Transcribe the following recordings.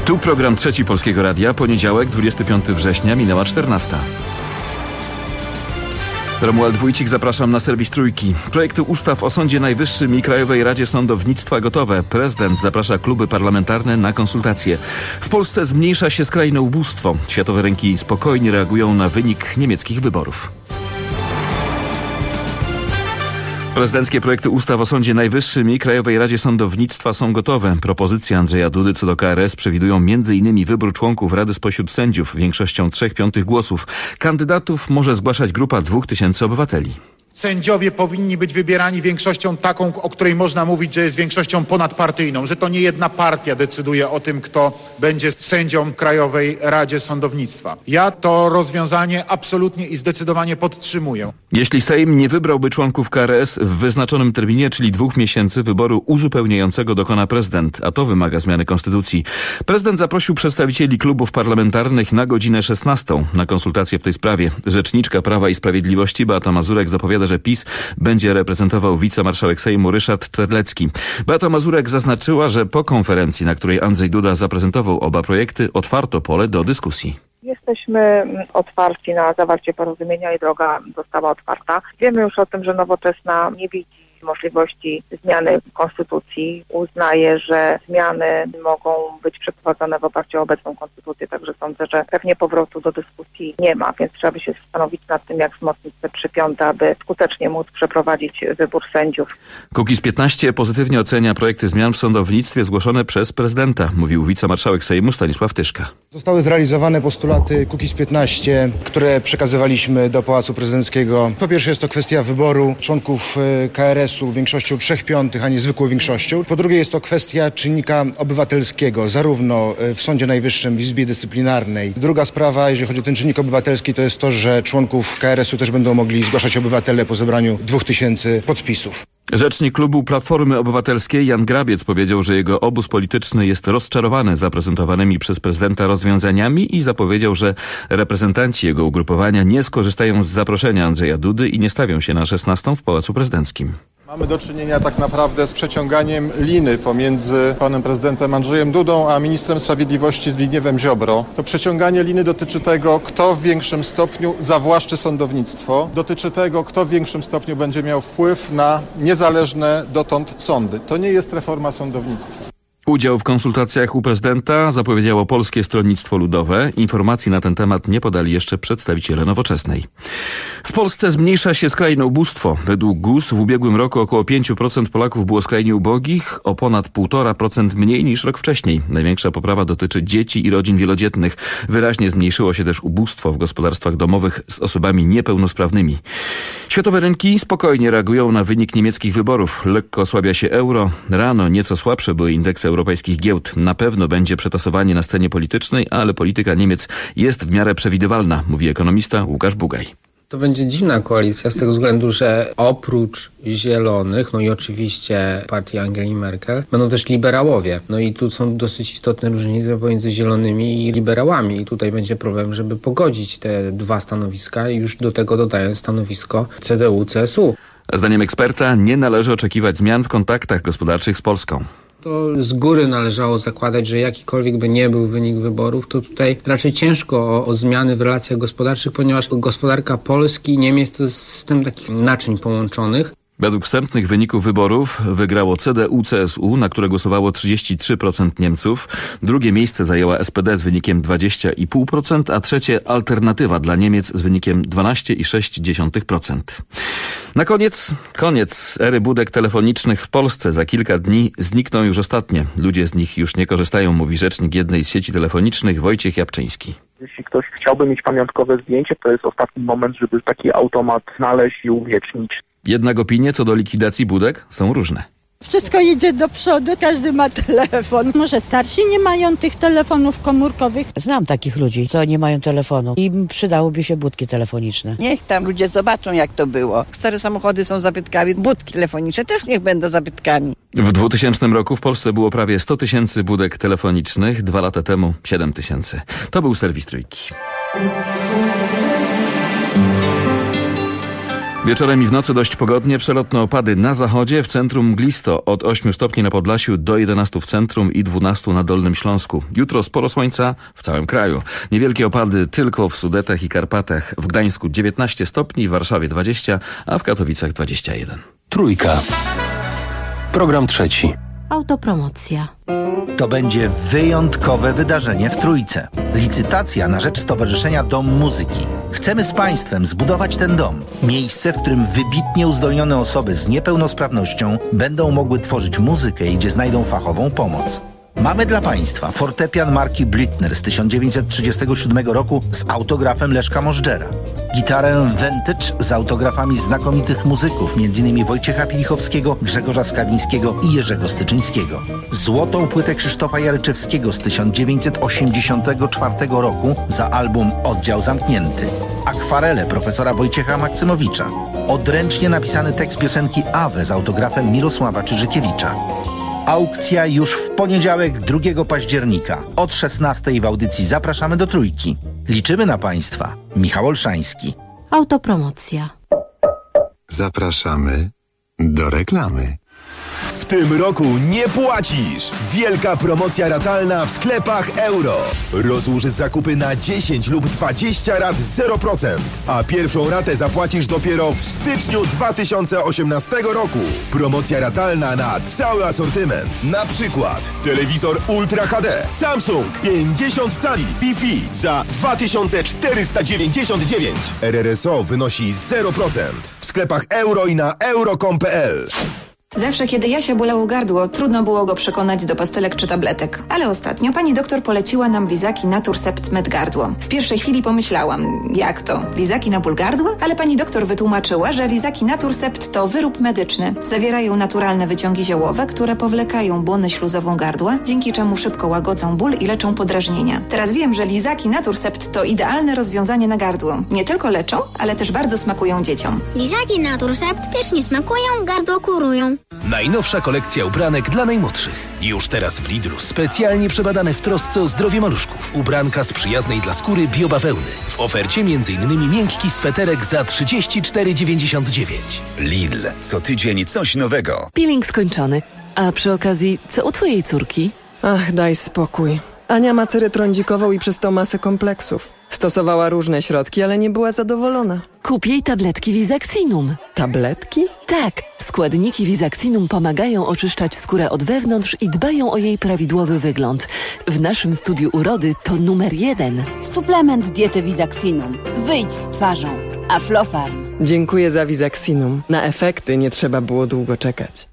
Tu program Trzeci Polskiego Radia, poniedziałek, 25 września, minęła 14. Romuald Wójcik, zapraszam na serwis Trójki. Projekty ustaw o Sądzie Najwyższym i Krajowej Radzie Sądownictwa gotowe. Prezydent zaprasza kluby parlamentarne na konsultacje. W Polsce zmniejsza się skrajne ubóstwo. Światowe rynki spokojnie reagują na wynik niemieckich wyborów. Prezydenckie projekty ustaw o Sądzie Najwyższym i Krajowej Radzie Sądownictwa są gotowe. Propozycje Andrzeja Dudy co do KRS przewidują m.in. wybór członków Rady spośród sędziów większością 3/5 głosów. Kandydatów może zgłaszać grupa 2000 obywateli. Sędziowie powinni być wybierani większością taką, o której można mówić, że jest większością ponadpartyjną, że to nie jedna partia decyduje o tym, kto będzie sędzią w Krajowej Radzie Sądownictwa. Ja to rozwiązanie absolutnie i zdecydowanie podtrzymuję. Jeśli Sejm nie wybrałby członków KRS w wyznaczonym terminie, czyli 2 miesięcy, wyboru uzupełniającego dokona prezydent, a to wymaga zmiany konstytucji. Prezydent zaprosił przedstawicieli klubów parlamentarnych na godzinę 16 na konsultacje w tej sprawie. Rzeczniczka Prawa i Sprawiedliwości Beata Mazurek zapowiada, że PiS będzie reprezentował wicemarszałek Sejmu Ryszard Terlecki. Beata Mazurek zaznaczyła, że po konferencji, na której Andrzej Duda zaprezentował oba projekty, otwarto pole do dyskusji. Jesteśmy otwarci na zawarcie porozumienia i droga została otwarta. Wiemy już o tym, że Nowoczesna nie widzi możliwości zmiany konstytucji. Uznaje, że zmiany mogą być przeprowadzone w oparciu o obecną konstytucję, także sądzę, że pewnie powrotu do dyskusji nie ma, więc trzeba by się zastanowić nad tym, jak wzmocnić te 3/5, aby skutecznie móc przeprowadzić wybór sędziów. Kukiz15 pozytywnie ocenia projekty zmian w sądownictwie zgłoszone przez prezydenta, mówił wicemarszałek Sejmu Stanisław Tyszka. Zostały zrealizowane postulaty Kukiz15, które przekazywaliśmy do Pałacu Prezydenckiego. Po pierwsze jest to kwestia wyboru członków KRS-u większością 3/5, a nie zwykłą większością. Po drugie jest to kwestia czynnika obywatelskiego, zarówno w Sądzie Najwyższym, w Izbie Dyscyplinarnej. Druga sprawa, jeżeli chodzi o ten czynnik obywatelski, to jest to, że członków KRS-u też będą mogli zgłaszać obywatele po zebraniu 2000 podpisów. Rzecznik klubu Platformy Obywatelskiej Jan Grabiec powiedział, że jego obóz polityczny jest rozczarowany zaprezentowanymi przez prezydenta rozwiązaniami i zapowiedział, że reprezentanci jego ugrupowania nie skorzystają z zaproszenia Andrzeja Dudy i nie stawią się na 16 w Pałacu Prezydenckim. Mamy do czynienia tak naprawdę z przeciąganiem liny pomiędzy panem prezydentem Andrzejem Dudą a ministrem sprawiedliwości Zbigniewem Ziobro. To przeciąganie liny dotyczy tego, kto w większym stopniu zawłaszczy sądownictwo, dotyczy tego, kto w większym stopniu będzie miał wpływ na niezależne dotąd sądy. To nie jest reforma sądownictwa. Udział w konsultacjach u prezydenta zapowiedziało Polskie Stronnictwo Ludowe. Informacji na ten temat nie podali jeszcze przedstawiciele Nowoczesnej. W Polsce zmniejsza się skrajne ubóstwo. Według GUS w ubiegłym roku około 5% Polaków było skrajnie ubogich, o ponad 1,5% mniej niż rok wcześniej. Największa poprawa dotyczy dzieci i rodzin wielodzietnych. Wyraźnie zmniejszyło się też ubóstwo w gospodarstwach domowych z osobami niepełnosprawnymi. Światowe rynki spokojnie reagują na wynik niemieckich wyborów. Lekko osłabia się euro. Rano nieco słabsze były indeksy europejskich giełd. Na pewno będzie przetasowanie na scenie politycznej, ale polityka Niemiec jest w miarę przewidywalna, mówi ekonomista Łukasz Bugaj. To będzie dziwna koalicja z tego względu, że oprócz Zielonych, no i oczywiście partii Angeli Merkel, będą też liberałowie. No i tu są dosyć istotne różnice pomiędzy Zielonymi i liberałami. I tutaj będzie problem, żeby pogodzić te dwa stanowiska i już do tego dodając stanowisko CDU-CSU. Zdaniem eksperta nie należy oczekiwać zmian w kontaktach gospodarczych z Polską. To z góry należało zakładać, że jakikolwiek by nie był wynik wyborów, to tutaj raczej ciężko o zmiany w relacjach gospodarczych, ponieważ gospodarka Polski i Niemiec to jest system takich naczyń połączonych. Według wstępnych wyników wyborów wygrało CDU-CSU, na które głosowało 33% Niemców. Drugie miejsce zajęła SPD z wynikiem 20,5%, a trzecie Alternatywa dla Niemiec z wynikiem 12,6%. Na koniec ery budek telefonicznych w Polsce. Za kilka dni znikną już ostatnie. Ludzie z nich już nie korzystają, mówi rzecznik jednej z sieci telefonicznych Wojciech Jabczyński. Jeśli ktoś chciałby mieć pamiątkowe zdjęcie, to jest ostatni moment, żeby taki automat znaleźć i uwiecznić. Jednak opinie co do likwidacji budek są różne. Wszystko idzie do przodu, każdy ma telefon. Może starsi nie mają tych telefonów komórkowych. Znam takich ludzi, co nie mają telefonu i przydałoby się budki telefoniczne. Niech tam ludzie zobaczą, jak to było. Stare samochody są zabytkami, budki telefoniczne też niech będą zabytkami. W 2000 roku w Polsce było prawie 100 000 budek telefonicznych, 2 lata temu 7 000. To był serwis Trójki. Wieczorem i w nocy dość pogodnie, przelotne opady na zachodzie, w centrum mglisto od 8 stopni na Podlasiu do 11 w centrum i 12 na Dolnym Śląsku. Jutro sporo słońca w całym kraju. Niewielkie opady tylko w Sudetach i Karpatach. W Gdańsku 19 stopni, w Warszawie 20, a w Katowicach 21. Trójka. Program trzeci. Autopromocja. To będzie wyjątkowe wydarzenie w Trójce. Licytacja na rzecz Stowarzyszenia Dom Muzyki. Chcemy z Państwem zbudować ten dom. Miejsce, w którym wybitnie uzdolnione osoby z niepełnosprawnością będą mogły tworzyć muzykę i gdzie znajdą fachową pomoc. Mamy dla Państwa fortepian marki Blüthner z 1937 roku z autografem Leszka Możdżera. Gitarę Vintage z autografami znakomitych muzyków, m.in. Wojciecha Pilichowskiego, Grzegorza Skawińskiego i Jerzego Styczyńskiego. Złotą płytę Krzysztofa Jaryczewskiego z 1984 roku za album Oddział Zamknięty. Akwarele profesora Wojciecha Maksymowicza. Odręcznie napisany tekst piosenki Awe z autografem Mirosława Czyżykiewicza. Aukcja już w poniedziałek 2 października. Od 16 w audycji Zapraszamy do Trójki. Liczymy na Państwa. Michał Olszański. Autopromocja. Zapraszamy do reklamy. W tym roku nie płacisz! Wielka promocja ratalna w sklepach Euro. Rozłóż zakupy na 10 lub 20 rat 0%, a pierwszą ratę zapłacisz dopiero w styczniu 2018 roku. Promocja ratalna na cały asortyment. Na przykład telewizor Ultra HD Samsung 50 cali Wi-Fi za 2499. RRSO wynosi 0%. W sklepach Euro i na euro.com.pl. Zawsze, kiedy Jasia bolało gardło, trudno było go przekonać do pastelek czy tabletek. Ale ostatnio pani doktor poleciła nam lizaki Naturcept Med Gardło. W pierwszej chwili pomyślałam, jak to? Lizaki na ból gardła? Ale pani doktor wytłumaczyła, że lizaki Naturcept to wyrób medyczny. Zawierają naturalne wyciągi ziołowe, które powlekają błonę śluzową gardła, dzięki czemu szybko łagodzą ból i leczą podrażnienia. Teraz wiem, że lizaki Naturcept to idealne rozwiązanie na gardło. Nie tylko leczą, ale też bardzo smakują dzieciom. Lizaki Naturcept pysznie smakują, gardło kurują. Najnowsza kolekcja ubranek dla najmłodszych. Już teraz w Lidlu specjalnie przebadane w trosce o zdrowie maluszków. Ubranka z przyjaznej dla skóry biobawełny. W ofercie m.in. miękki sweterek za 34,99. Lidl. Co tydzień coś nowego. Peeling skończony. A przy okazji, co u twojej córki? Ach, daj spokój. Ania ma cerę trądzikową i przez to masę kompleksów. Stosowała różne środki, ale nie była zadowolona. Kup jej tabletki Visaxinum. Tabletki? Tak. Składniki Visaxinum pomagają oczyszczać skórę od wewnątrz i dbają o jej prawidłowy wygląd. W naszym studiu urody to numer 1. Suplement diety Visaxinum. Wyjdź z twarzą. Aflofarm. Dziękuję za Visaxinum. Na efekty nie trzeba było długo czekać.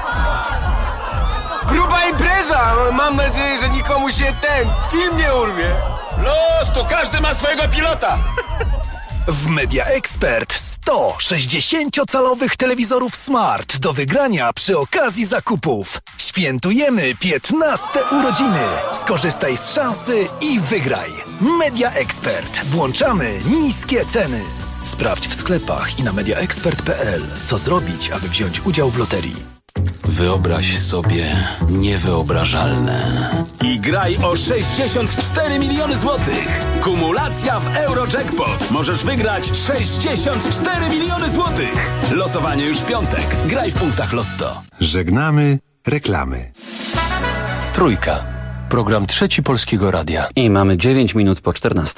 Gruba impreza! Mam nadzieję, że nikomu się ten film nie urwie. Los, to każdy ma swojego pilota. W Media Expert 100 60-calowych telewizorów Smart do wygrania przy okazji zakupów. Świętujemy 15 urodziny. Skorzystaj z szansy i wygraj. Media Expert. Włączamy niskie ceny. Sprawdź w sklepach i na mediaexpert.pl, co zrobić, aby wziąć udział w loterii. Wyobraź sobie niewyobrażalne. I graj o 64 miliony złotych. Kumulacja w Eurojackpot. Możesz wygrać 64 miliony złotych. Losowanie już w piątek. Graj w punktach Lotto. Żegnamy reklamy. Trójka. Program trzeci Polskiego Radia. I mamy 9 minut po 14.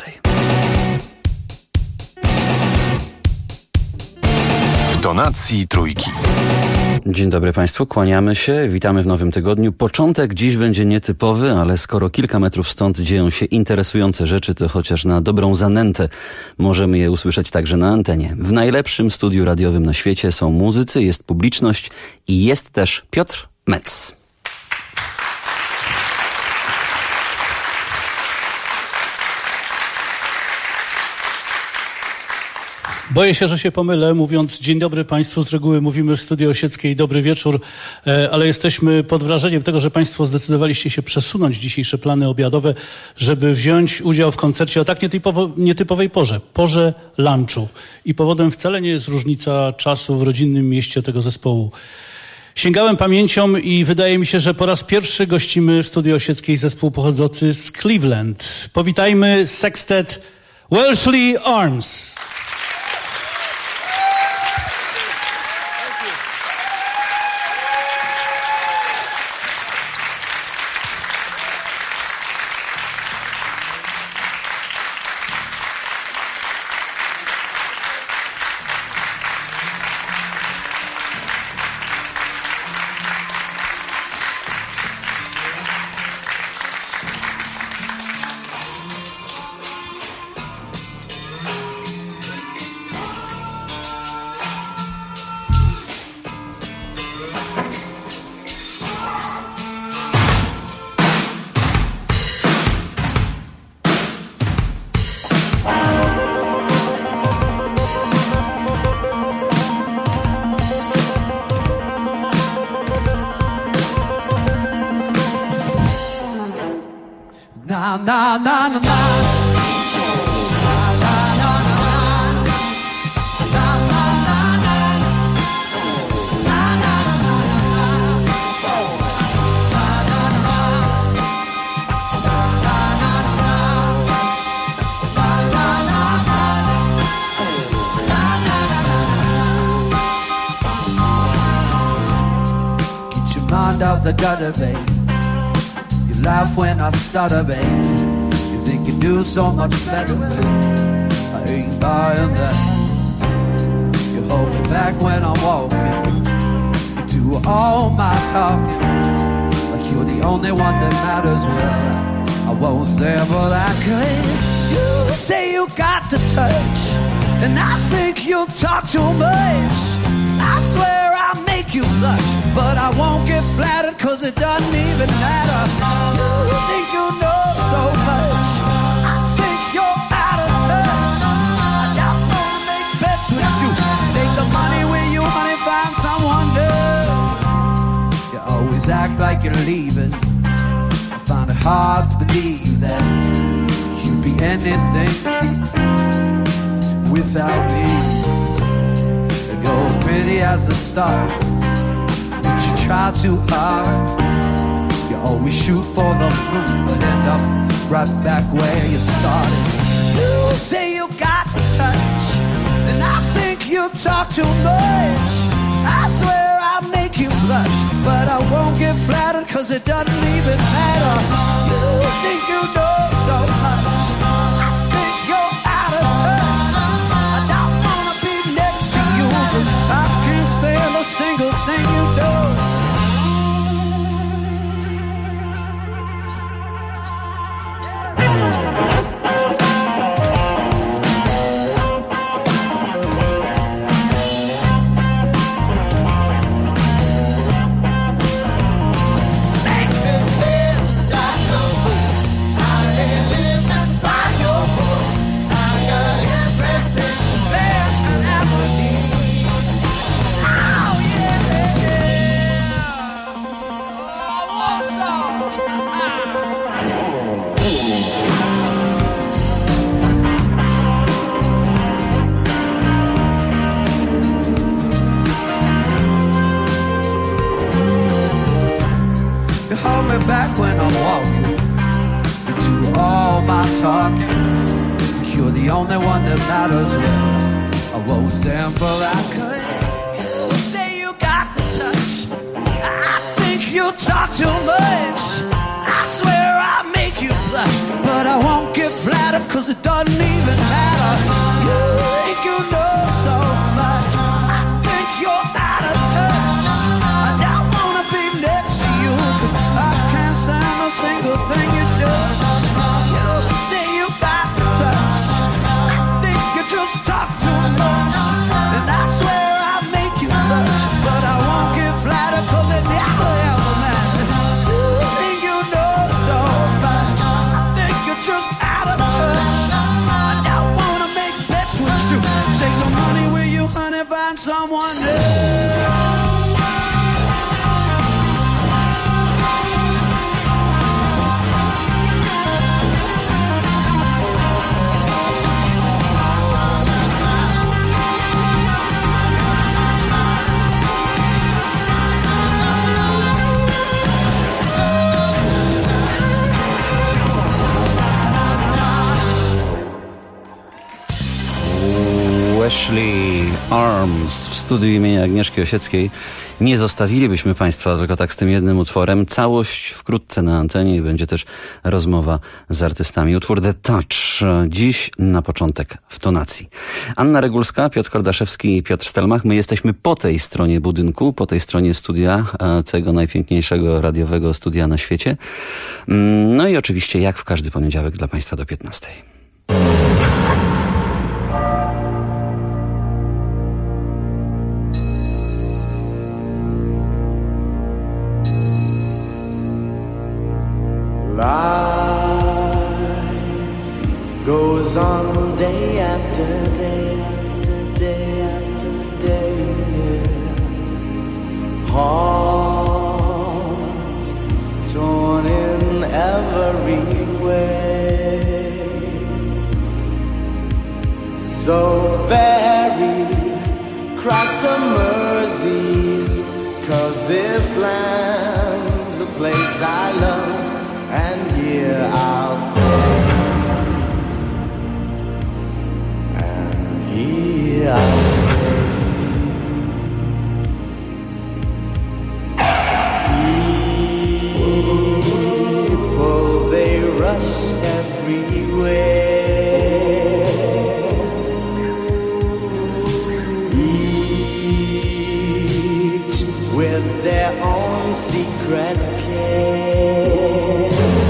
W tonacji trójki. Dzień dobry Państwu, kłaniamy się, witamy w nowym tygodniu. Początek dziś będzie nietypowy, ale skoro kilka metrów stąd dzieją się interesujące rzeczy, to chociaż na dobrą zanętę możemy je usłyszeć także na antenie. W najlepszym studiu radiowym na świecie są muzycy, jest publiczność i jest też Piotr Metz. Boję się, że się pomylę, mówiąc dzień dobry Państwu. Z reguły mówimy w Studio Osieckiej dobry wieczór, ale jesteśmy pod wrażeniem tego, że Państwo zdecydowaliście się przesunąć dzisiejsze plany obiadowe, żeby wziąć udział w koncercie o tak nietypowej porze lunchu. I powodem wcale nie jest różnica czasu w rodzinnym mieście tego zespołu. Sięgałem pamięcią i wydaje mi się, że po raz pierwszy gościmy w Studio Osieckiej zespół pochodzący z Cleveland. Powitajmy sextet Wellesley Arms. na na na na na. Out the gutter, babe. You laugh when I stutter, babe. You think you do so much better, babe. I ain't buying that. You hold me back when I'm walking. You do all my talking, like you're the only one that matters. Well, I won't stand for that. 'Cause you say you got the touch, and I think you talk too much. I swear I'll make you blush, but I won't get flattered 'cause it doesn't even matter. You think you know so much, I think you're out of touch. I don't wanna make bets with you, take the money with you, honey, find someone new. You always act like you're leaving. I find it hard to believe that you'd be anything without me. You're as pretty as the stars, but you try too hard. You always shoot for the moon, but end up right back where you started. You say you got the touch, and I think you talk too much. I swear I'll make you blush, but I won't get flattered 'cause it doesn't even matter. You think you know so much, I think you're out of touch. I don't wanna be next to you, 'cause I can't stand a single thing you do. Back when I'm walking, you do all my talking, like you're the only one that matters. Well, I won't stand for that. 'Cause you say you got the touch, I think you talk too much. I swear I'll make you blush, but I won't get flattered 'cause it doesn't even matter. You think you know so much, I think you're out of touch. I don't wanna be next to you 'cause I can't stand a single thing you do. You say you got the touch, I think you just talk too much. And I swear I'll make you blush, but I won't get flattered 'cause it never ever matters. You think you know so much, I think you're just out of touch. I don't wanna make bets with you, take the money with you, honey, find someone new. Ashley Arms w studiu imienia Agnieszki Osieckiej. Nie zostawilibyśmy Państwa tylko tak z tym jednym utworem. Całość wkrótce na antenie i będzie też rozmowa z artystami. Utwór The Touch dziś na początek w tonacji. Anna Regulska, Piotr Kordaszewski i Piotr Stelmach. My jesteśmy po tej stronie budynku, po tej stronie studia, tego najpiękniejszego radiowego studia na świecie. No i oczywiście jak w każdy poniedziałek dla Państwa do 15. Life goes on day after day after day after day. Hearts torn in every way. So ferry, cross the Mersey, 'cause this land's the place I love, and here I'll stay. And here I'll stay. People, they rush everywhere, each with their own secret care.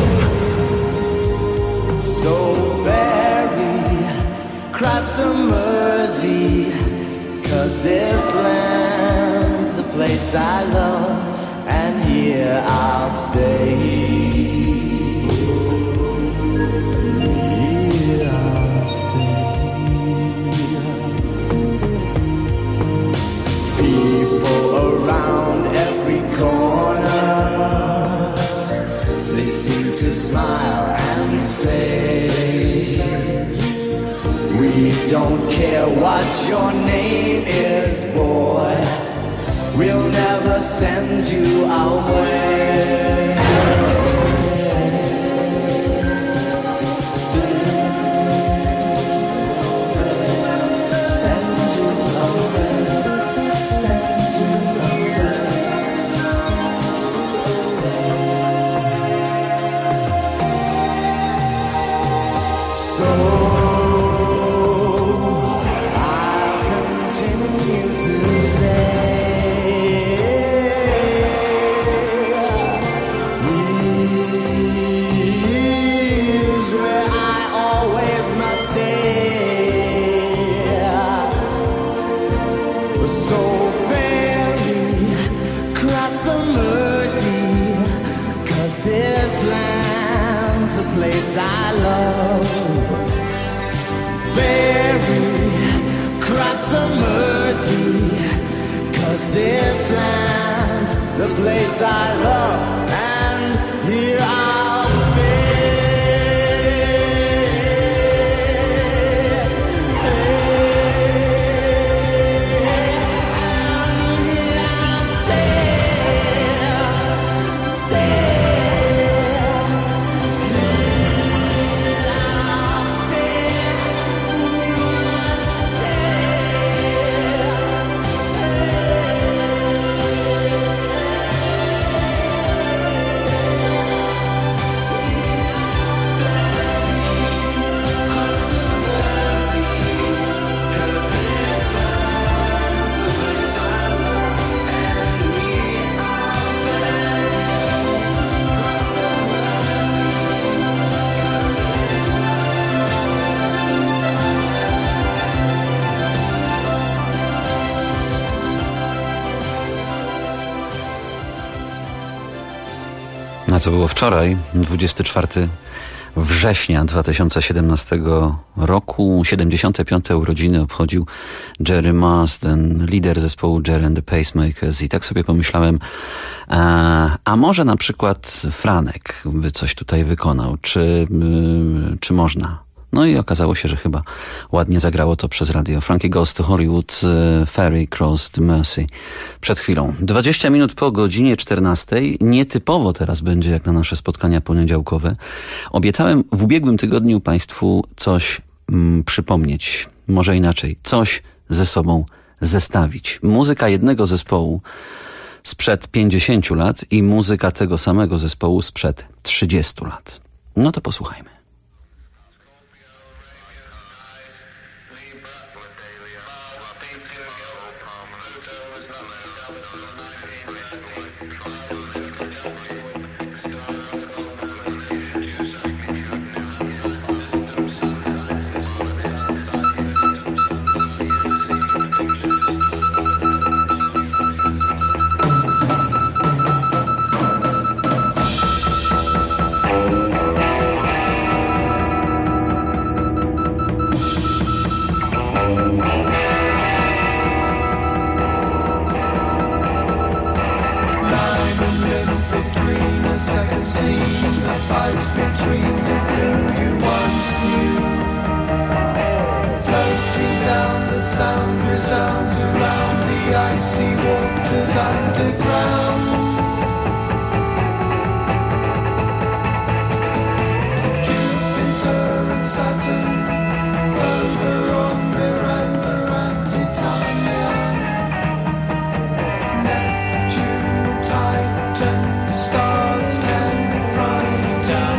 So ferry, cross the Mersey, 'cause this land's the place I love, and here I'll stay. Here I'll stay. People around every corner, they seem to smile and say, we don't care what your name is, boy, we'll never send you away. Send you away. Send you away. So I'll continue to say, so ferry, cross the Mersey, 'cause this land's a place I love. Ferry, cross the Mersey, 'cause this land's the place I love, and here I'll stay. A to było wczoraj, 24 września 2017 roku. 75. urodziny obchodził Jerry Marsden, lider zespołu Jerry and the Pacemakers. I tak sobie pomyślałem, a może na przykład Franek by coś tutaj wykonał, czy można? No i okazało się, że chyba ładnie zagrało to przez radio. Frankie Goes to Hollywood, Ferry Cross the Mersey. Przed chwilą. 20 minut po godzinie 14. Nietypowo teraz będzie jak na nasze spotkania poniedziałkowe. Obiecałem w ubiegłym tygodniu Państwu coś przypomnieć. Może inaczej. Coś ze sobą zestawić. Muzyka jednego zespołu sprzed 50 lat i muzyka tego samego zespołu sprzed 30 lat. No to posłuchajmy. fights between the blue you once knew. Floating down, the sound resounds around the icy waters underground. Jupiter and Saturn over on Miranda and Titania. Neptune, Titan, stars can frighten.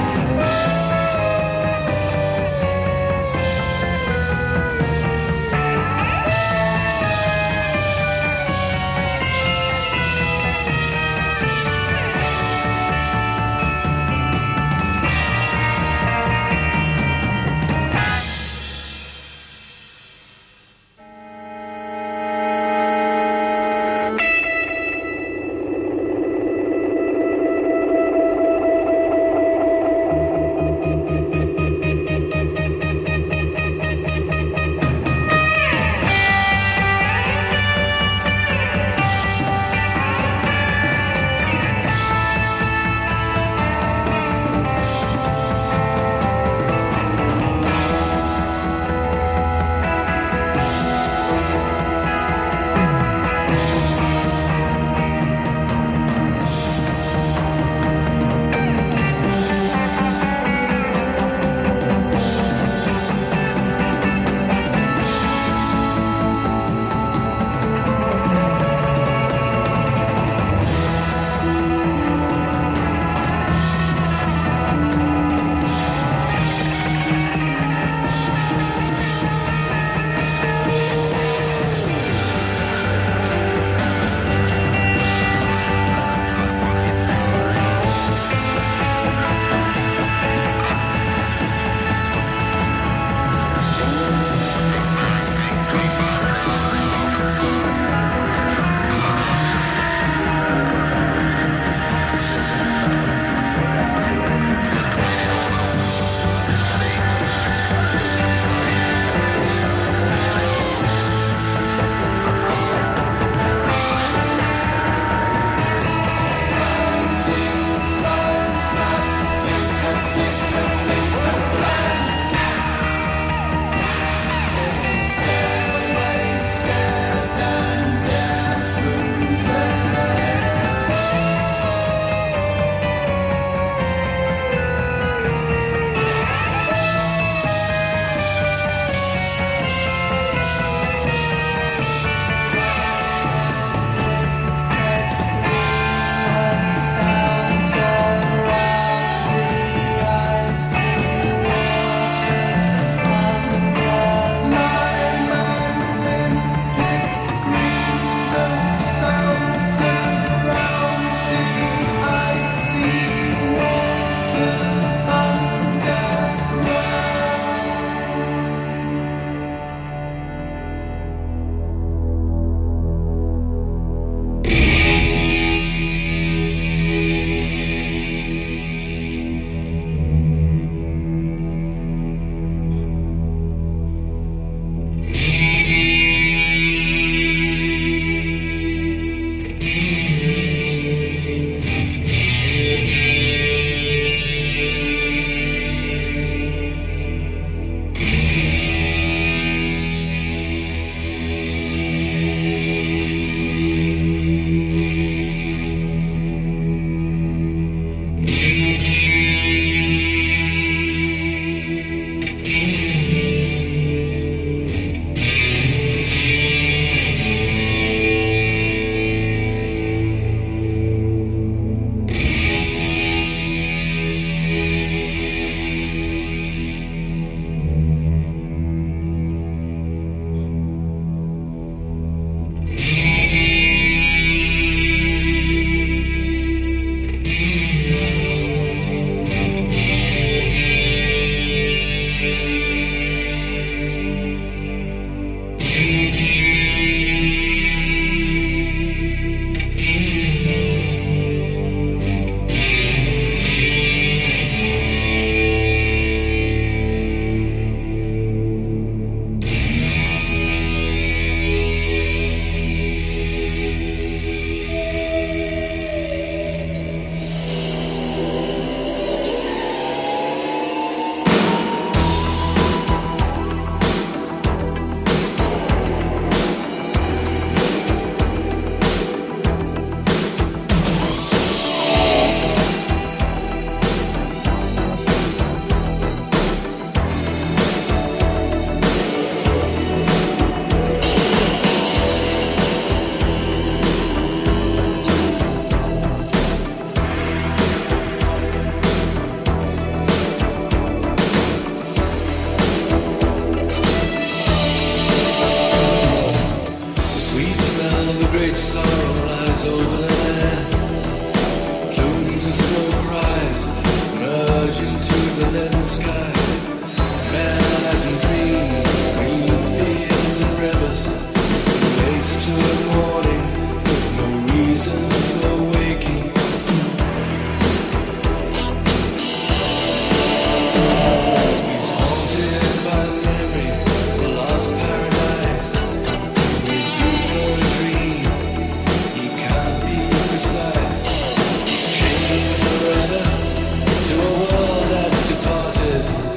To a world that's departed.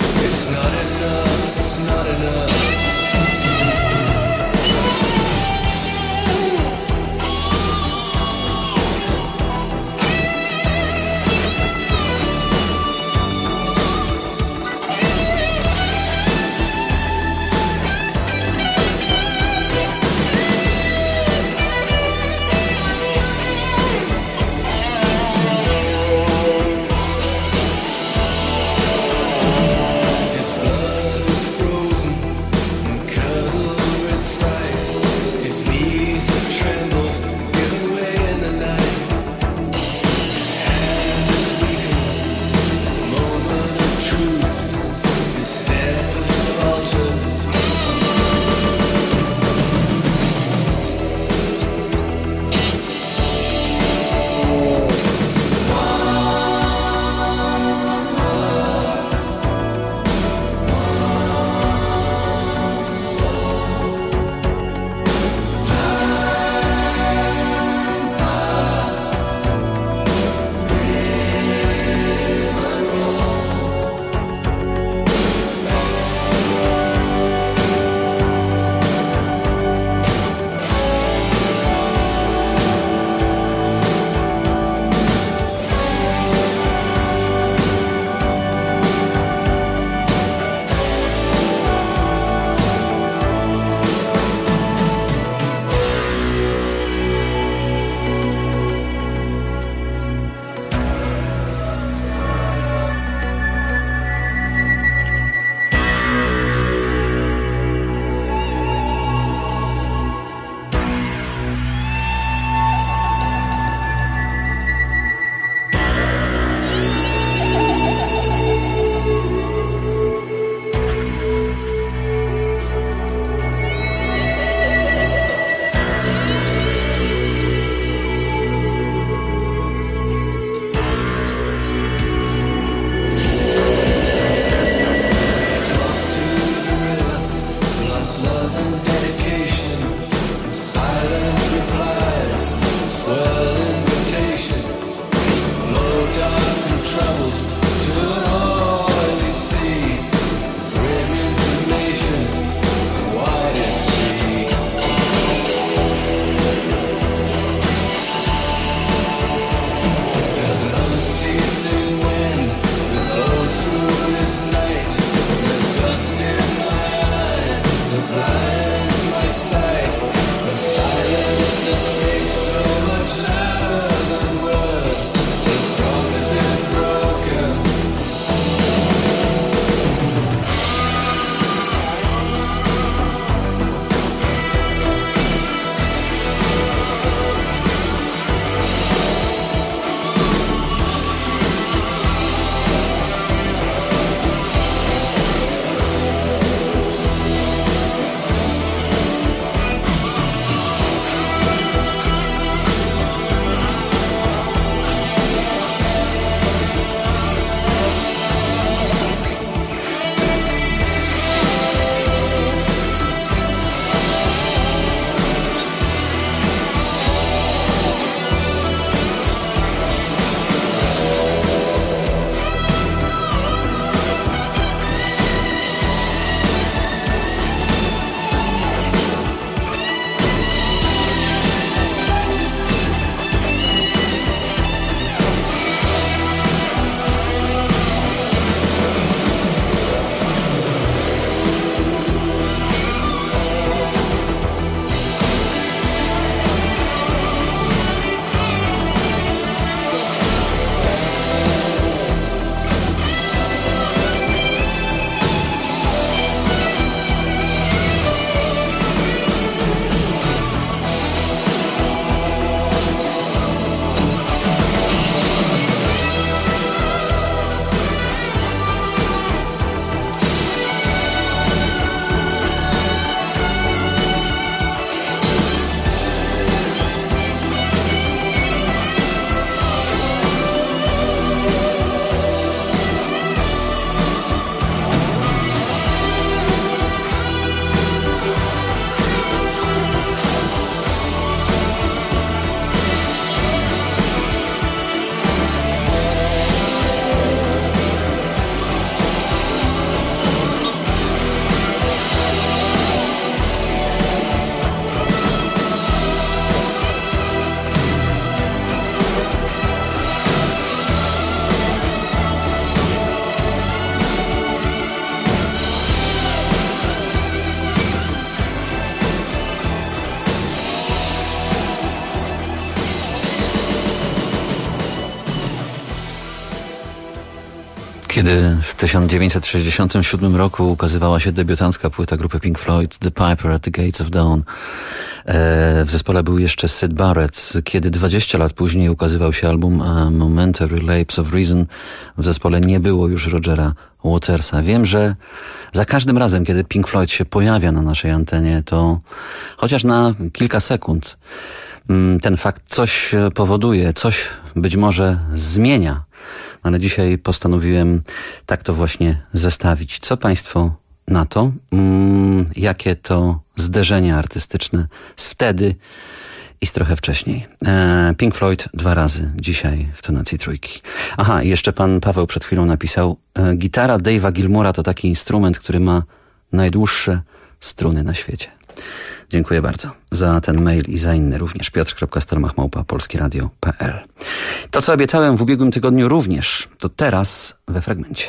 Kiedy w 1967 roku ukazywała się debiutancka płyta grupy Pink Floyd The Piper at the Gates of Dawn, w zespole był jeszcze Syd Barrett. Kiedy 20 lat później ukazywał się album Momentary Lapse of Reason, w zespole nie było już Rogera Watersa. Wiem, że za każdym razem, kiedy Pink Floyd się pojawia na naszej antenie, to chociaż na kilka sekund ten fakt coś powoduje, coś być może zmienia. Ale dzisiaj postanowiłem tak to właśnie zestawić. Co Państwo na to? Jakie to zderzenie artystyczne z wtedy i z trochę wcześniej. Pink Floyd 2 razy dzisiaj w tonacji trójki. Aha, i jeszcze pan Paweł przed chwilą napisał: gitara Dave'a Gilmoura to taki instrument, który ma najdłuższe struny na świecie. Dziękuję bardzo za ten mail i za inne również. Piotr.Stelmach@polskieradio.pl. To, co obiecałem w ubiegłym tygodniu również, to teraz we fragmencie.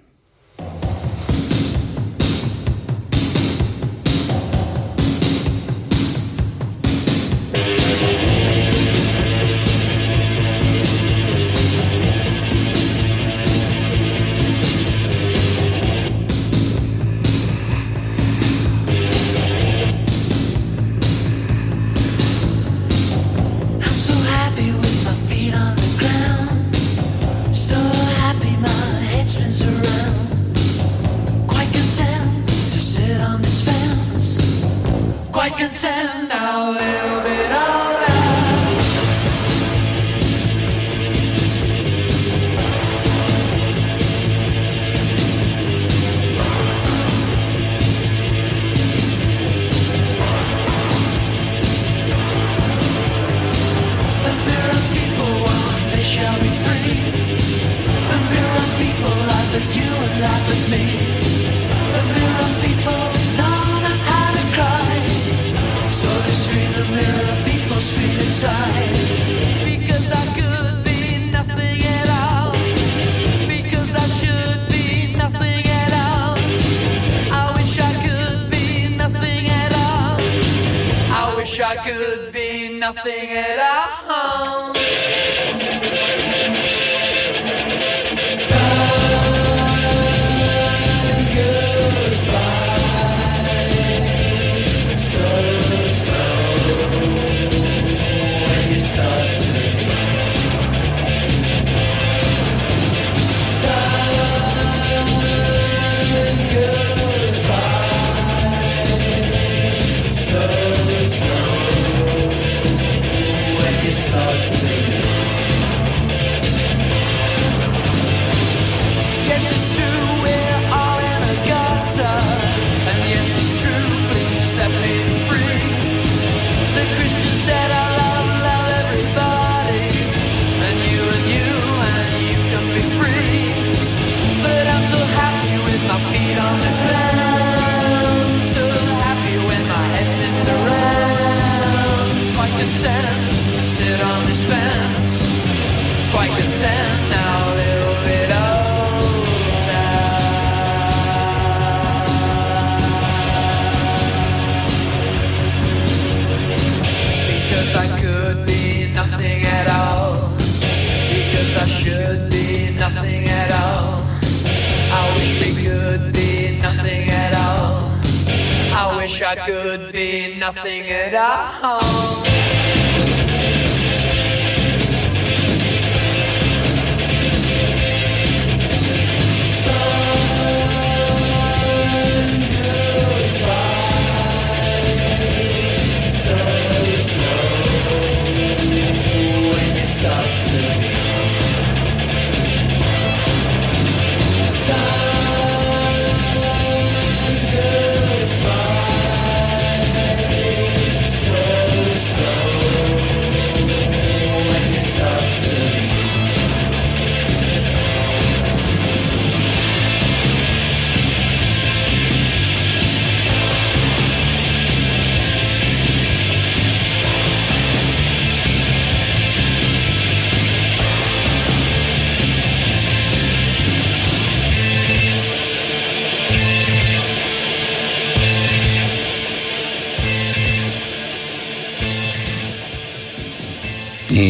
I could be nothing at all. Time goes by so slow when you start to time goes by so slow. Yes, it's true, we're all in a gutter. And yes, it's true, please set me free. The Christian said I love everybody. And you can be free. But I'm so happy with my feet on the ground. So happy when my head spins around. Quite content to sit on this fence, quite content now, a little bit older. Because I could be nothing at all, because I should be nothing at all. I wish we could be nothing at all. I wish I could be nothing at all. So slow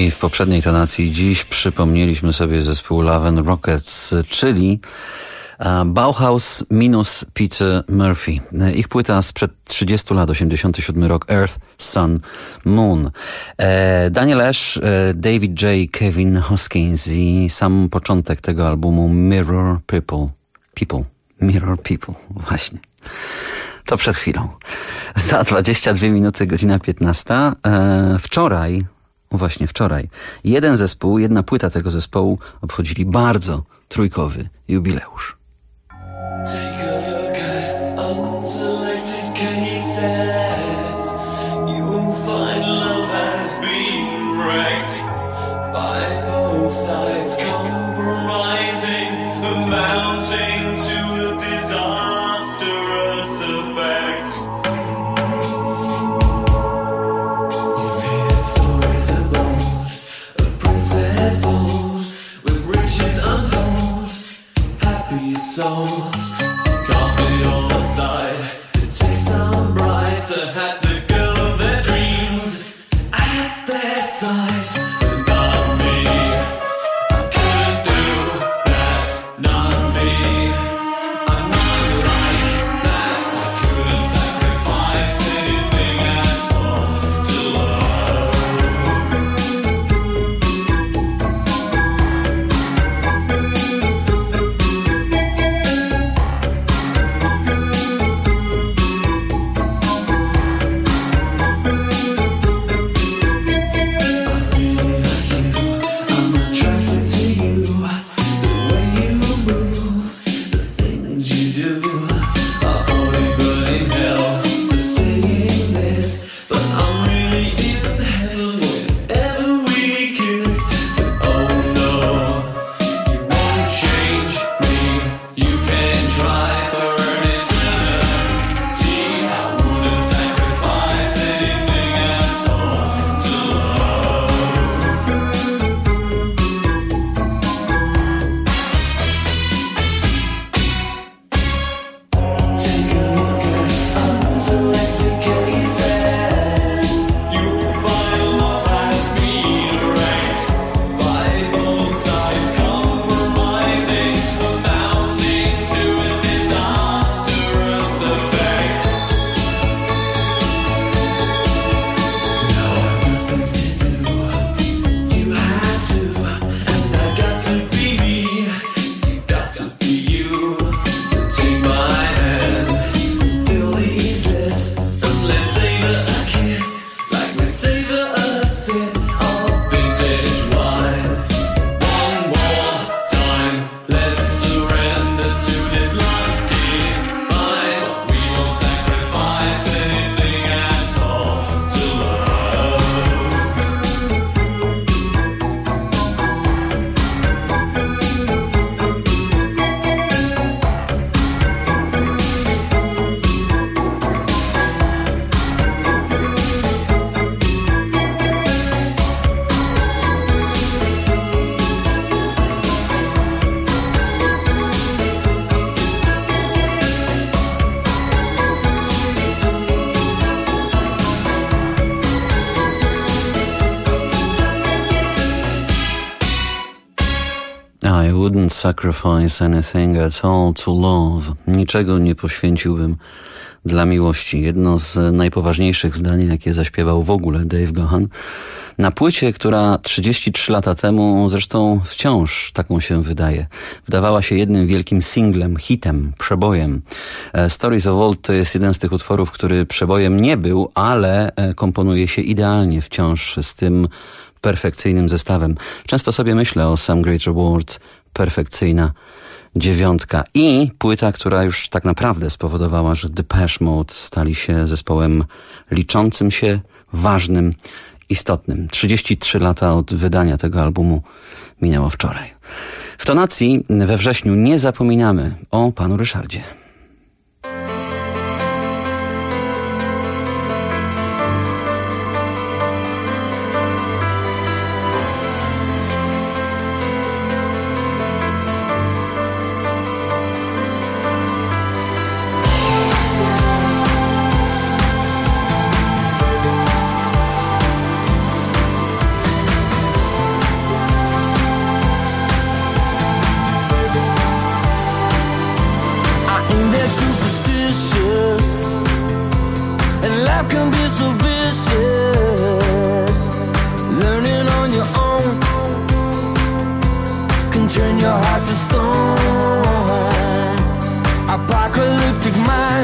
w poprzedniej tonacji. Dziś przypomnieliśmy sobie zespół Love and Rockets, czyli Bauhaus minus Peter Murphy. Ich płyta sprzed 30 lat, 87 rok, Earth, Sun, Moon. Daniel Ash, David J., Kevin Hoskins i sam początek tego albumu Mirror People. Mirror People, właśnie. To przed chwilą. Za 22 minuty, godzina 15. Wczoraj, jeden zespół, jedna płyta tego zespołu obchodzili bardzo trójkowy jubileusz. Take a look at unselected cases. You will find love has been wrecked by both sides compromising, amounting to a disastrous effect. You hear stories of old, of princess bold, with riches untold, happy souls. Casting on aside to take some bride to have the girl of their dreams at their side. But not me, I couldn't do that. Not me, I'm not like that. I couldn't sacrifice anything at all to love. I wouldn't sacrifice anything at all to love. Niczego nie poświęciłbym dla miłości. Jedno z najpoważniejszych zdań, jakie zaśpiewał w ogóle Dave Gahan. Na płycie, która 33 lata temu, zresztą wciąż taką się wydaje, wydawała się jednym wielkim singlem, hitem, przebojem. Stories of Old to jest jeden z tych utworów, który przebojem nie był, ale komponuje się idealnie wciąż z tym perfekcyjnym zestawem. Często sobie myślę o Some Great Reward, perfekcyjna dziewiątka i płyta, która już tak naprawdę spowodowała, że Depeche Mode stali się zespołem liczącym się, ważnym, istotnym. 33 lata od wydania tego albumu minęło wczoraj. W tonacji we wrześniu nie zapominamy o panu Ryszardzie. so vicious. Learning on your own can turn your heart to stone. Apocalyptic mind,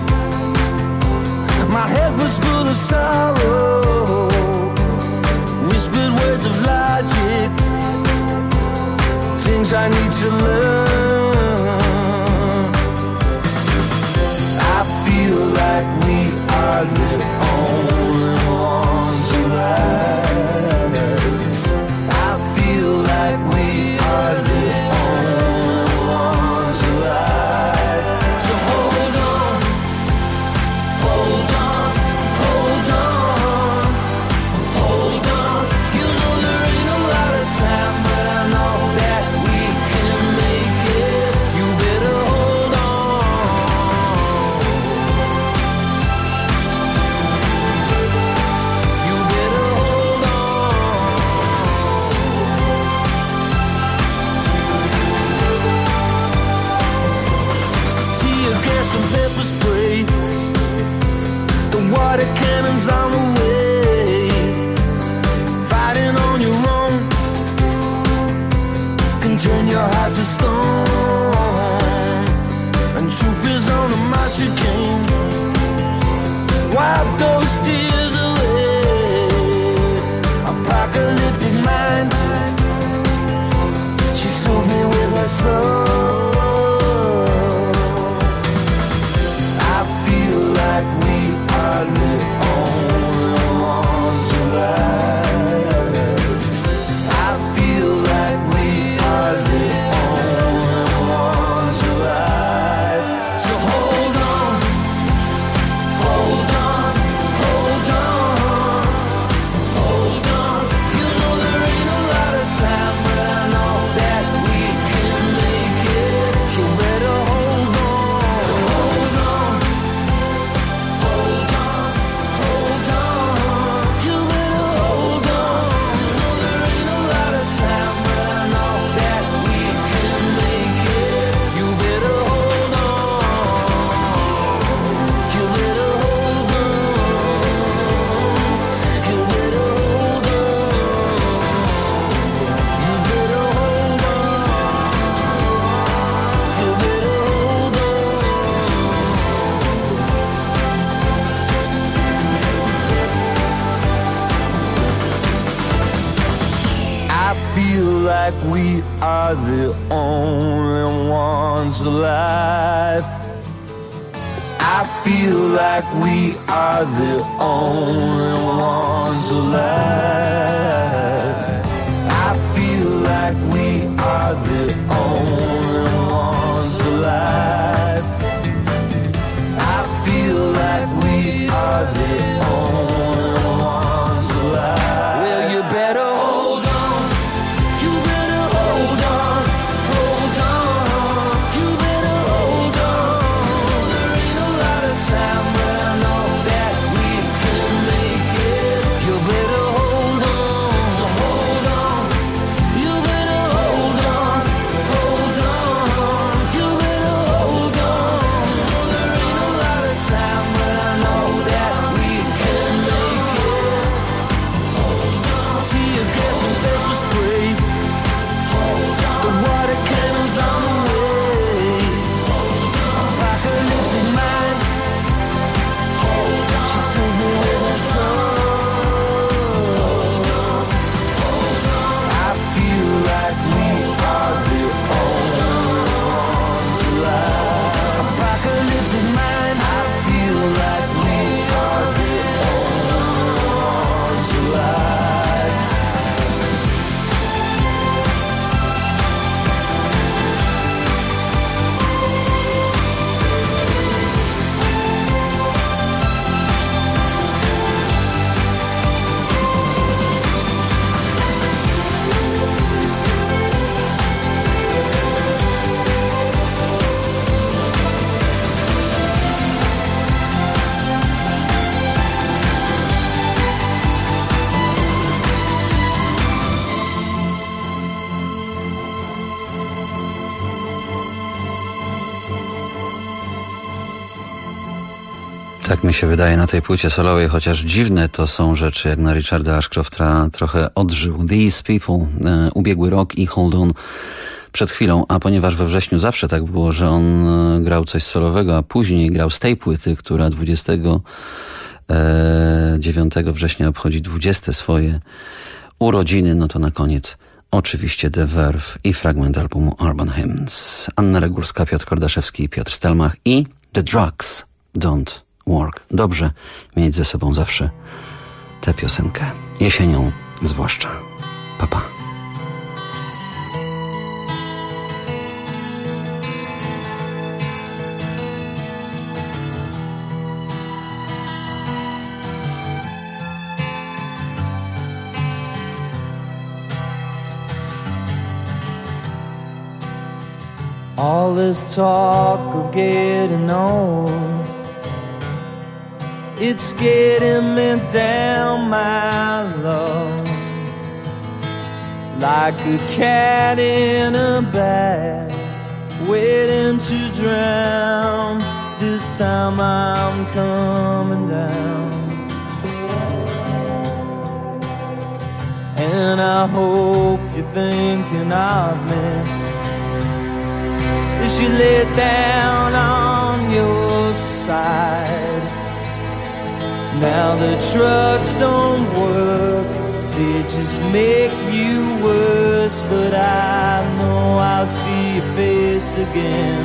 my head was full of sorrow. Whispered words of logic, things I need to learn. I feel like we are the only ones alive. I feel like we are the only ones alive. So hold on, hold on, hold on, hold on. You know there ain't a lot of time, but I know that we can make it. You better hold on. You better hold on. Tear gas and pepper spray, the water cannons on the way. Fighting on your own can turn your heart to stone. And truth is on the march again. Wipe those tears away. Apocalyptic mind, she sold me with her soul. I feel like we are the only ones alive. I feel like we are the only ones alive. So hold on, hold on, hold on, hold on. You know there ain't a lot of time, but I know that we can make it. You better hold on. So hold on, hold on, hold on. You better hold on. You know there ain't a lot of time, but I know that we can make it. You better hold on. You better hold on. You better hold on. You better hold on. You better hold on. I feel like we are the only ones alive. I feel like we are the only ones alive. I feel like we are the only ones alive. I feel like we are the only ones alive. Well, you better hold on. You better hold on. Hold on. You better hold on. There ain't a lot of time, but I know that we can make it. You better hold on. So hold Tak mi się wydaje na tej płycie solowej, chociaż dziwne to są rzeczy jak na Richarda Ashcroft'a, trochę odżył. These People, ubiegły rok i Hold On przed chwilą, a ponieważ we wrześniu zawsze tak było, że on grał coś solowego, a później grał z tej płyty, która 29 września obchodzi 20 swoje urodziny, no to na koniec oczywiście The Verve i fragment albumu Urban Hymns. Anna Regulska, Piotr Kordaszewski i Piotr Stelmach i The Drugs Don't Work. Dobrze mieć ze sobą zawsze tę piosenkę. Jesienią zwłaszcza. Pa, pa. All this talk of getting old, it's getting me down, my love, like a cat in a bag, waiting to drown. This time I'm coming down, and I hope you're thinking of me as you lay down on your side. Now the trucks don't work, they just make you worse. But I know I'll see your face again.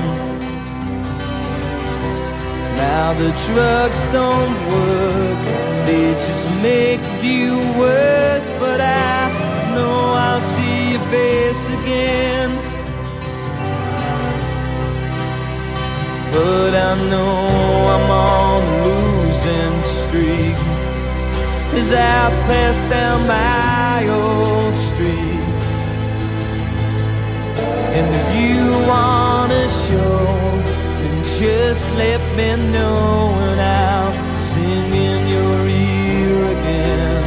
Now the trucks don't work, they just make you worse. But I know I'll see your face again. But I know I'm on a losing streak as I pass down my old street. And if you wanna show, then just let me know, and I'll sing in your ear again.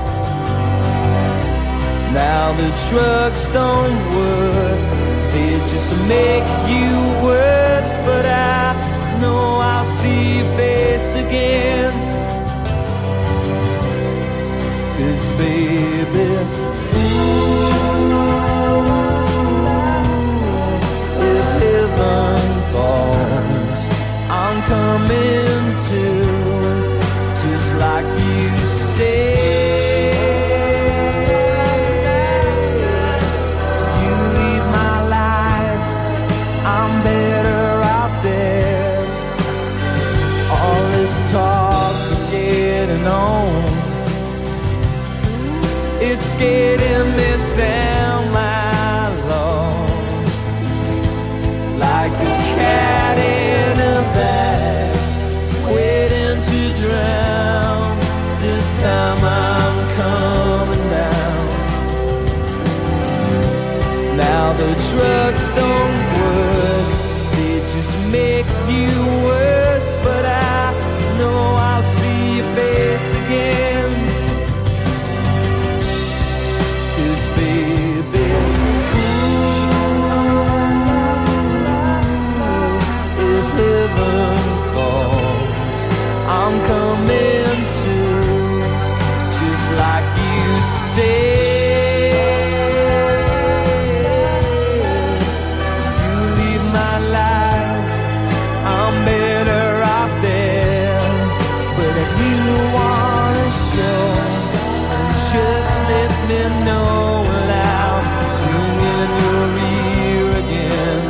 Now the trucks don't work, they just make you worse. But I know I'll see your face again. 'Cause baby, ooh, if heaven falls, I'm coming to, just like you say. Talk of getting on, it's getting me down, my love, like a cat in a bag, waiting to drown. This time I'm coming down. Now the trucks don't work, they just make you worse. But I know I'll see your face again. 'Cause baby, ooh, if heaven falls, I'm coming to, just like you say. You leave my life, I'm better off there. But if you wanna show, just let me know, and I'll sing in your ear again.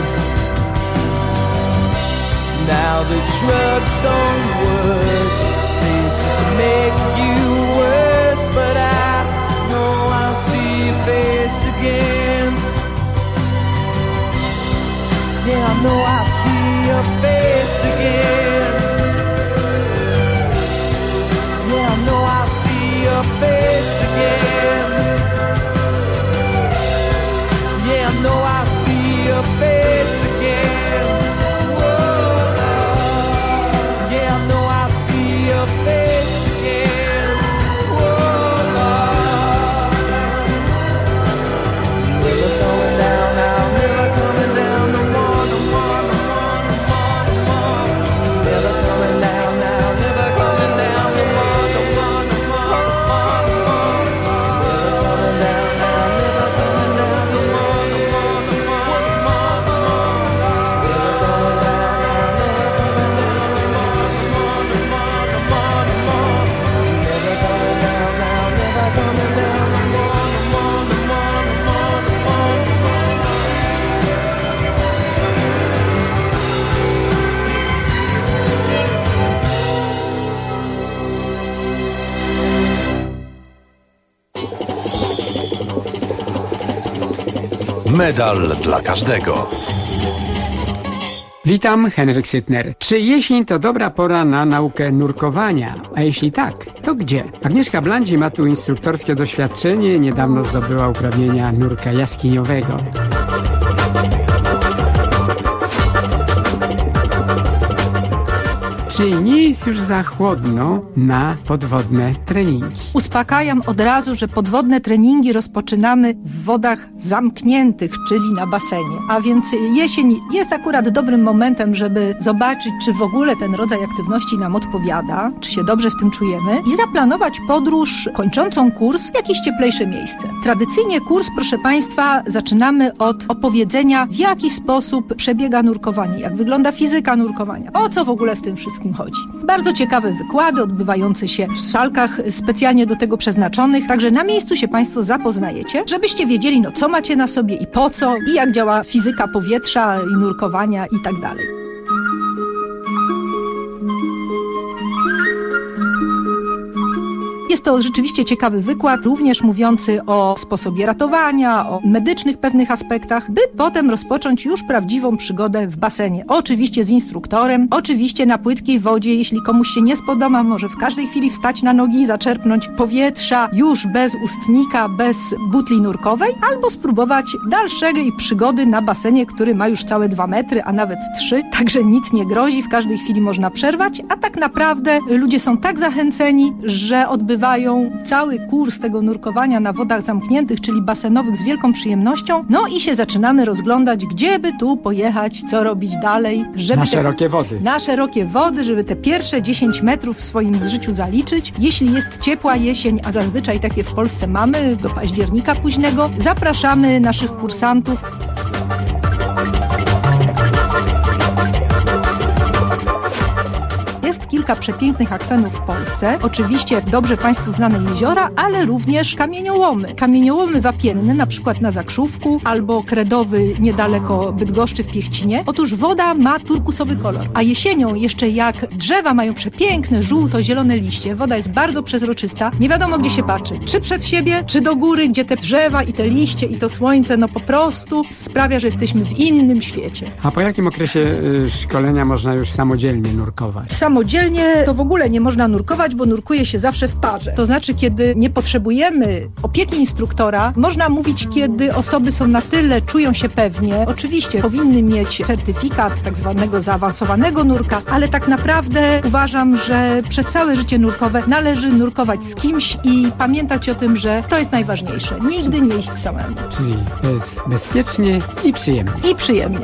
Now the trucks don't work, they just make you worse. But I know I'll see your face again. Yeah, I know I'll see your face again. Yeah, I know I'll see your face again. Yeah, I know I'll see your face again. Whoa. Yeah, I know I'll see your face again. Whoa. Never going down now, never coming down no more, no more, no more, no more, no more. Never Medal dla każdego. Witam, Henryk Sytner. Czy jesień to dobra pora na naukę nurkowania? A jeśli tak, to gdzie? Agnieszka Blandzi ma tu instruktorskie doświadczenie. Niedawno zdobyła uprawnienia nurka jaskiniowego. Czy nie jest już za chłodno na podwodne treningi? Uspokajam od razu, że podwodne treningi rozpoczynamy w wodach zamkniętych, czyli na basenie. A więc jesień jest akurat dobrym momentem, żeby zobaczyć, czy w ogóle ten rodzaj aktywności nam odpowiada, czy się dobrze w tym czujemy i zaplanować podróż kończącą kurs w jakieś cieplejsze miejsce. Tradycyjnie kurs, proszę Państwa, zaczynamy od opowiedzenia, w jaki sposób przebiega nurkowanie, jak wygląda fizyka nurkowania, o co w ogóle w tym wszystkim chodzi. Bardzo ciekawe wykłady odbywające się w salkach specjalnie do tego przeznaczonych, także na miejscu się Państwo zapoznajecie, żebyście wiedzieli, co macie na sobie i po co, i jak działa fizyka powietrza i nurkowania i tak dalej. Jest to rzeczywiście ciekawy wykład, również mówiący o sposobie ratowania, o medycznych pewnych aspektach, by potem rozpocząć już prawdziwą przygodę w basenie. Oczywiście z instruktorem, oczywiście na płytkiej wodzie, jeśli komuś się nie spodoba, może w każdej chwili wstać na nogi i zaczerpnąć powietrza już bez ustnika, bez butli nurkowej, albo spróbować dalszej przygody na basenie, który ma już całe 2 metry, a nawet 3, także nic nie grozi, w każdej chwili można przerwać, a tak naprawdę ludzie są tak zachęceni, że odbywają cały kurs tego nurkowania na wodach zamkniętych, czyli basenowych, z wielką przyjemnością. No i się zaczynamy rozglądać, gdzie by tu pojechać, co robić dalej. Żeby na szerokie wody. Na szerokie wody, żeby te pierwsze 10 metrów w swoim życiu zaliczyć. Jeśli jest ciepła jesień, a zazwyczaj takie w Polsce mamy, do października późnego, zapraszamy naszych kursantów. Jest kilka przepięknych akwenów w Polsce. Oczywiście dobrze Państwu znane jeziora, ale również kamieniołomy. Kamieniołomy wapienne, na przykład na Zakrzówku, albo kredowy niedaleko Bydgoszczy w Piechcinie. Otóż woda ma turkusowy kolor, a jesienią jeszcze jak drzewa mają przepiękne, żółto-zielone liście, woda jest bardzo przezroczysta. Nie wiadomo, gdzie się patrzy. Czy przed siebie, czy do góry, gdzie te drzewa i te liście i to słońce, po prostu sprawia, że jesteśmy w innym świecie. A po jakim okresie szkolenia można już samodzielnie nurkować? Samodzielnie to w ogóle nie można nurkować, bo nurkuje się zawsze w parze. To znaczy, kiedy nie potrzebujemy opieki instruktora, można mówić, kiedy osoby są na tyle, czują się pewnie. Oczywiście powinny mieć certyfikat tak zwanego zaawansowanego nurka, ale tak naprawdę uważam, że przez całe życie nurkowe należy nurkować z kimś i pamiętać o tym, że to jest najważniejsze. Nigdy nie iść samemu. Czyli jest bezpiecznie i przyjemnie. I przyjemnie.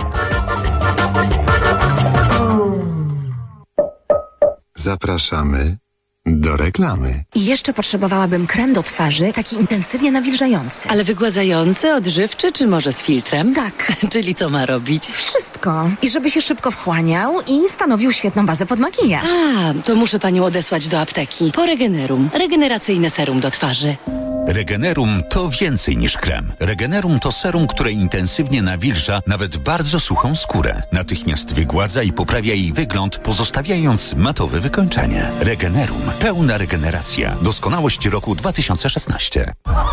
Zapraszamy do reklamy. I jeszcze potrzebowałabym krem do twarzy, taki intensywnie nawilżający. Ale wygładzający, odżywczy, czy może z filtrem? Tak. Czyli co ma robić? Wszystko. I żeby się szybko wchłaniał i stanowił świetną bazę pod makijaż. A, to muszę panią odesłać do apteki. Po Regenerum. Regeneracyjne serum do twarzy. Regenerum to więcej niż krem. Regenerum to serum, które intensywnie nawilża nawet bardzo suchą skórę. Natychmiast wygładza i poprawia jej wygląd, pozostawiając matowe wykończenie. Regenerum. Pełna regeneracja. Doskonałość roku 2016.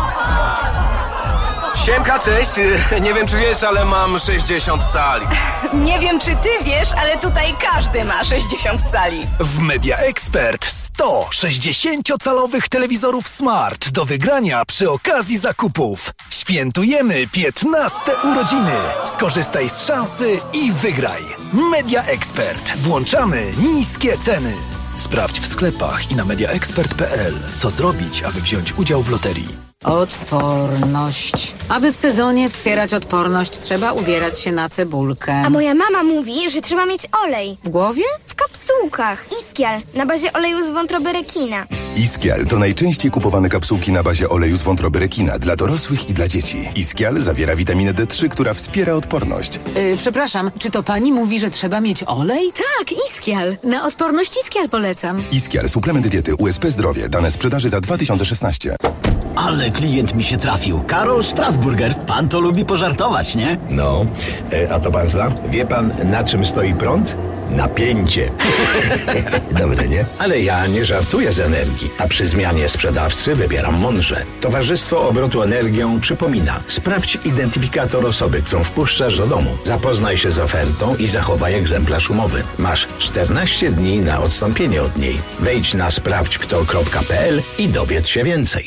Siemka, cześć. Nie wiem, czy wiesz, ale mam 60 cali. Nie wiem, czy ty wiesz, ale tutaj każdy ma 60 cali. W Media Expert 100 60-calowych telewizorów Smart do wygrania przy okazji zakupów. Świętujemy 15 urodziny. Skorzystaj z szansy i wygraj. Media Expert. Włączamy niskie ceny. Sprawdź w sklepach i na mediaexpert.pl, co zrobić, aby wziąć udział w loterii. Odporność. Aby w sezonie wspierać odporność, trzeba ubierać się na cebulkę. A moja mama mówi, że trzeba mieć olej. W głowie? W kapsułkach. Iskial, na bazie oleju z wątroby rekina. Iskial to najczęściej kupowane kapsułki na bazie oleju z wątroby rekina dla dorosłych i dla dzieci. Iskial zawiera witaminę D3, która wspiera odporność. Przepraszam, czy to pani mówi, że trzeba mieć olej? Tak, Iskial. Na odporność Iskial polecam. Iskial, suplement diety USP Zdrowie. Dane sprzedaży za 2016. Ale klient mi się trafił. Karol Strasburger. Pan to lubi pożartować, nie? No, a to pan zna? Wie pan, na czym stoi prąd? napięcie. Dobre, nie? Ale ja nie żartuję z energii, a przy zmianie sprzedawcy wybieram mądrze. Towarzystwo Obrotu Energią przypomina: sprawdź identyfikator osoby, którą wpuszczasz do domu. Zapoznaj się z ofertą i zachowaj egzemplarz umowy. Masz 14 dni na odstąpienie od niej. Wejdź na sprawdźkto.pl i dowiedz się więcej.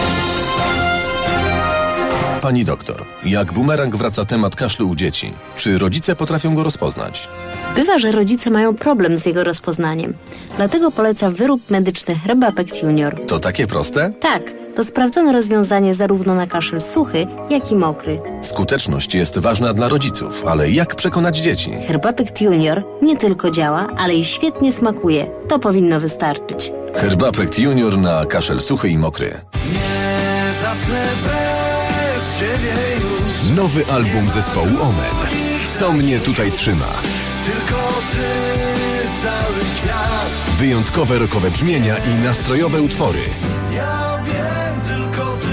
Pani doktor, jak bumerang wraca temat kaszlu u dzieci. Czy rodzice potrafią go rozpoznać? Bywa, że rodzice mają problem z jego rozpoznaniem. Dlatego poleca wyrób medyczny Herbapect Junior. To takie proste? Tak, to sprawdzone rozwiązanie zarówno na kaszel suchy, jak i mokry. Skuteczność jest ważna dla rodziców, ale jak przekonać dzieci? Herbapect Junior nie tylko działa, ale i świetnie smakuje. To powinno wystarczyć. Herbapect Junior na kaszel suchy i mokry. Nie zasnę bez ciebie już. Nowy album zespołu Omen. Co mnie tutaj trzyma? Tylko ty, cały świat. Wyjątkowe rockowe brzmienia i nastrojowe utwory. Ja wiem, tylko ty.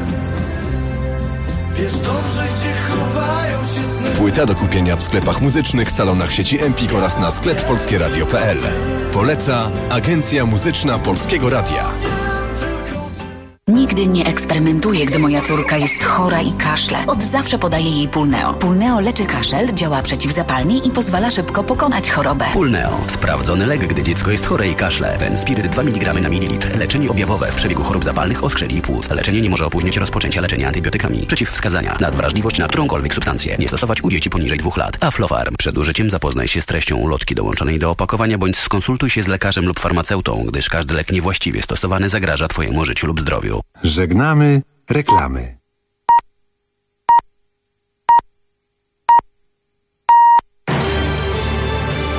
Wiesz dobrze, gdzie chowają się sny. Płyta do kupienia w sklepach muzycznych, salonach sieci Empik oraz na sklep polskieradio.pl. Poleca Agencja Muzyczna Polskiego Radia. Nigdy nie eksperymentuję, gdy moja córka jest chora i kaszle. Od zawsze podaję jej Pulneo. Pulneo leczy kaszel, działa przeciwzapalnie i pozwala szybko pokonać chorobę. Pulneo. Sprawdzony lek, gdy dziecko jest chore i kaszle. Fenspiryt 2 mg na mililitr. Leczenie objawowe w przebiegu chorób zapalnych, oskrzeli i płuc. Leczenie nie może opóźnić rozpoczęcia leczenia antybiotykami. Przeciwwskazania. Nadwrażliwość na którąkolwiek substancję. Nie stosować u dzieci poniżej 2 lat. Aflofarm. Przed użyciem zapoznaj się z treścią ulotki dołączonej do opakowania bądź skonsultuj się z lekarzem lub farmaceutą, gdyż każdy lek niewłaściwie stosowany zagraża Twojemu życiu lub zdrowiu. Żegnamy reklamy.